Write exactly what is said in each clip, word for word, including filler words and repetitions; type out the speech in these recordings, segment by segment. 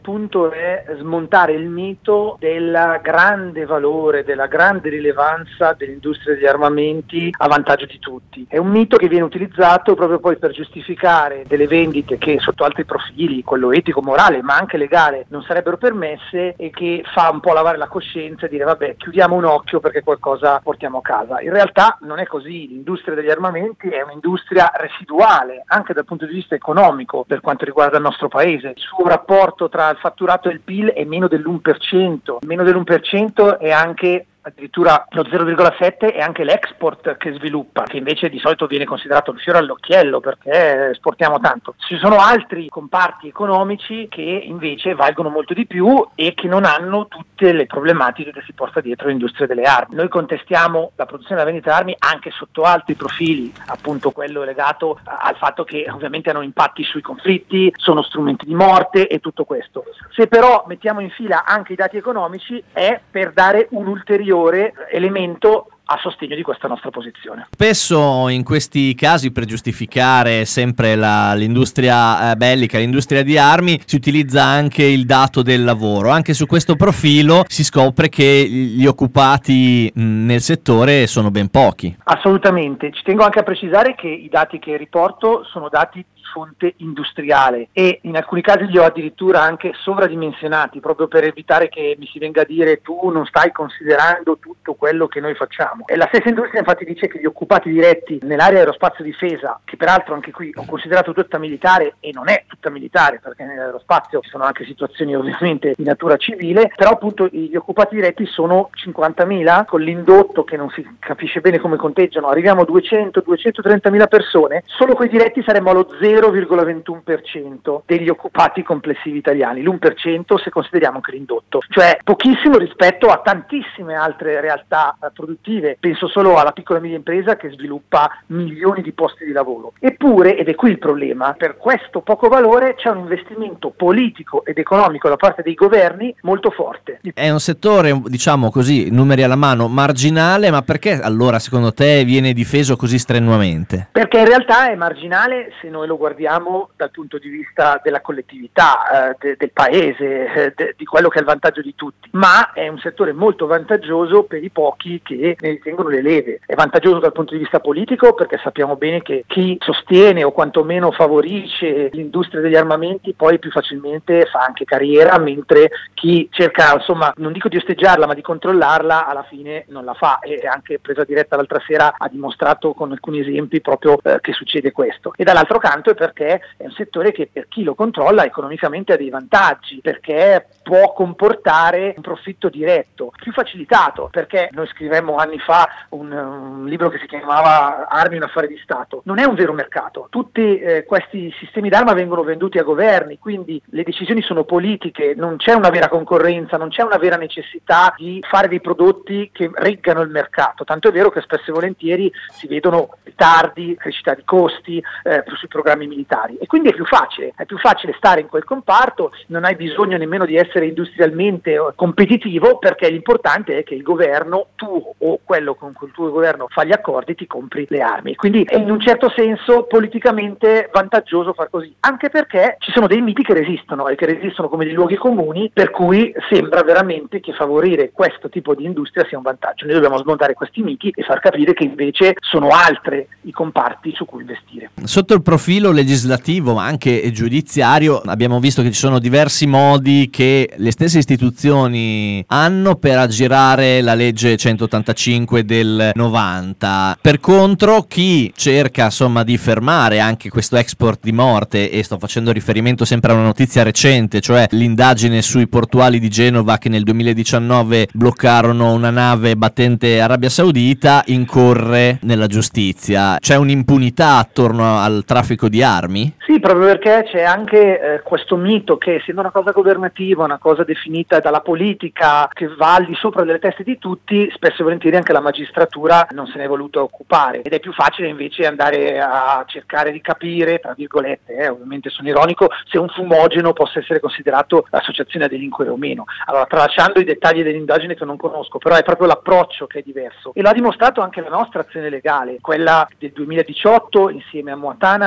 Il punto è smontare il mito del grande valore, della grande rilevanza dell'industria degli armamenti a vantaggio di tutti. È un mito che viene utilizzato proprio poi per giustificare delle vendite che sotto altri profili, quello etico, morale, ma anche legale, non sarebbero permesse, e che fa un po' lavare la coscienza e dire vabbè, chiudiamo un occhio perché qualcosa portiamo a casa. In realtà non è così. L'industria degli armamenti è un'industria residuale anche dal punto di vista economico per quanto riguarda il nostro paese. Il suo rapporto tra il fatturato e il P I L è meno dell'uno per cento, meno dell'uno per cento è anche addirittura lo zero virgola sette è anche l'export che sviluppa, che invece di solito viene considerato il fiore all'occhiello perché esportiamo tanto. Ci sono altri comparti economici che invece valgono molto di più e che non hanno tutte le problematiche che si porta dietro l'industria delle armi. Noi contestiamo la produzione e la vendita di armi anche sotto altri profili, appunto quello legato al fatto che ovviamente hanno impatti sui conflitti, sono strumenti di morte e tutto questo. Se però mettiamo in fila anche i dati economici è per dare un ulteriore elemento a sostegno di questa nostra posizione. Spesso in questi casi, per giustificare sempre la, l'industria eh, bellica, l'industria di armi, si utilizza anche il dato del lavoro. Anche su questo profilo si scopre che gli occupati mh, nel settore sono ben pochi. Assolutamente. Ci tengo anche a precisare che i dati che riporto sono dati di fonte industriale e in alcuni casi li ho addirittura anche sovradimensionati, proprio per evitare che mi si venga a dire tu non stai considerando tutto quello che noi facciamo. E la stessa industria infatti dice che gli occupati diretti nell'area aerospazio difesa, che peraltro anche qui ho considerato tutta militare e non è tutta militare perché nell'aerospazio ci sono anche situazioni ovviamente di natura civile, però appunto gli occupati diretti sono cinquantamila, con l'indotto che non si capisce bene come conteggiano arriviamo a duecento duecentotrentamila persone, solo coi diretti saremmo allo zero virgola ventuno per cento degli occupati complessivi italiani, l'uno per cento se consideriamo anche l'indotto, cioè pochissimo rispetto a tantissime altre realtà produttive. Penso solo alla piccola e media impresa che sviluppa milioni di posti di lavoro. Eppure, ed è qui il problema, per questo poco valore c'è un investimento politico ed economico da parte dei governi molto forte. È un settore, diciamo così, numeri alla mano, marginale, ma perché allora secondo te viene difeso così strenuamente? Perché in realtà è marginale se noi lo guardiamo dal punto di vista della collettività, eh, de, del paese, eh, de, di quello che è il vantaggio di tutti, ma è un settore molto vantaggioso per i pochi che ne ritengono le leve. È vantaggioso dal punto di vista politico perché sappiamo bene che chi sostiene o quantomeno favorisce l'industria degli armamenti poi più facilmente fa anche carriera, mentre chi cerca, insomma, non dico di osteggiarla ma di controllarla alla fine non la fa, e anche Presa Diretta l'altra sera ha dimostrato con alcuni esempi proprio eh, che succede questo. E dall'altro canto è perché è un settore che per chi lo controlla economicamente ha dei vantaggi, perché può comportare un profitto diretto più facilitato, perché noi scrivemmo anni fa un, un libro che si chiamava Armi un affare di Stato. Non è un vero mercato, tutti eh, questi sistemi d'arma vengono venduti a governi, quindi le decisioni sono politiche, non c'è una vera concorrenza, non c'è una vera necessità di fare dei prodotti che reggano il mercato, tanto è vero che spesso e volentieri si vedono ritardi, crescita di costi eh, sui programmi militari, e quindi è più facile, è più facile stare in quel comparto, non hai bisogno nemmeno di essere industrialmente competitivo, perché l'importante è che il governo, tu o quello con cui il tuo governo fa gli accordi, ti compri le armi. Quindi è in un certo senso politicamente vantaggioso far così, anche perché ci sono dei miti che resistono e che resistono come dei luoghi comuni, per cui sembra veramente che favorire questo tipo di industria sia un vantaggio. Noi dobbiamo smontare questi miti e far capire che invece sono altre i comparti su cui investire. Sotto il profilo legislativo ma anche giudiziario abbiamo visto che ci sono diversi modi che le stesse istituzioni hanno per aggirare la legge centottantacinque del novanta. Per contro, chi cerca insomma di fermare anche questo export di morte, e sto facendo riferimento sempre a una notizia recente, cioè l'indagine sui portuali di Genova che nel duemiladiciannove bloccarono una nave battente Arabia Saudita, incorre nella giustizia. C'è un'impunità attorno al traffico di armi? Sì, proprio perché c'è anche eh, questo mito che, essendo una cosa governativa, una cosa definita dalla politica, che va al di sopra delle teste di tutti, spesso e volentieri anche la magistratura non se ne è voluta occupare, ed è più facile invece andare a cercare di capire, tra virgolette, eh, ovviamente sono ironico, se un fumogeno possa essere considerato associazione a delinquere o meno. Allora, tralasciando i dettagli dell'indagine che non conosco, però è proprio l'approccio che è diverso, e l'ha dimostrato anche la nostra azione legale, quella del duemiladiciotto insieme a Moatana e I C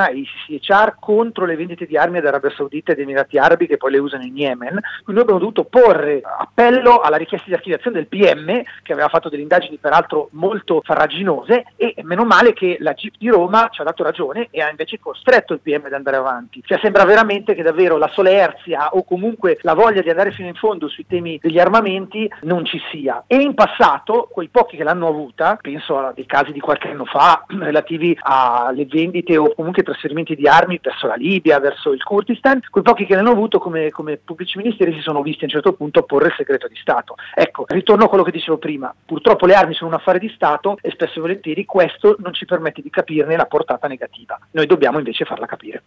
I C R contro le vendite di armi ad Arabia Saudita ed Emirati Arabi, che poi le usano in Yemen. Quindi noi abbiamo dovuto porre appello alla richiesta di archiviazione del P M, che aveva fatto delle indagini peraltro molto farraginose, e meno male che la G I P di Roma ci ha dato ragione e ha invece costretto il P M ad andare avanti. Cioè sembra veramente che davvero la solerzia o comunque la voglia di andare fino in fondo sui temi degli armamenti non ci sia. E in passato quei pochi che l'hanno avuta, penso a dei casi di qualche anno fa relativi alle vendite o comunque trasferimenti di armi verso la Libia, verso il Kurdistan, quei pochi che l'hanno avuto come, come pubblici ministeri si sono visti a un certo punto porre il segreto di Stato. Ecco, ritorno a quello che dicevo prima, purtroppo le armi sono un affare di Stato e spesso e volentieri questo non ci permette di capirne la portata negativa. Noi dobbiamo invece farla capire.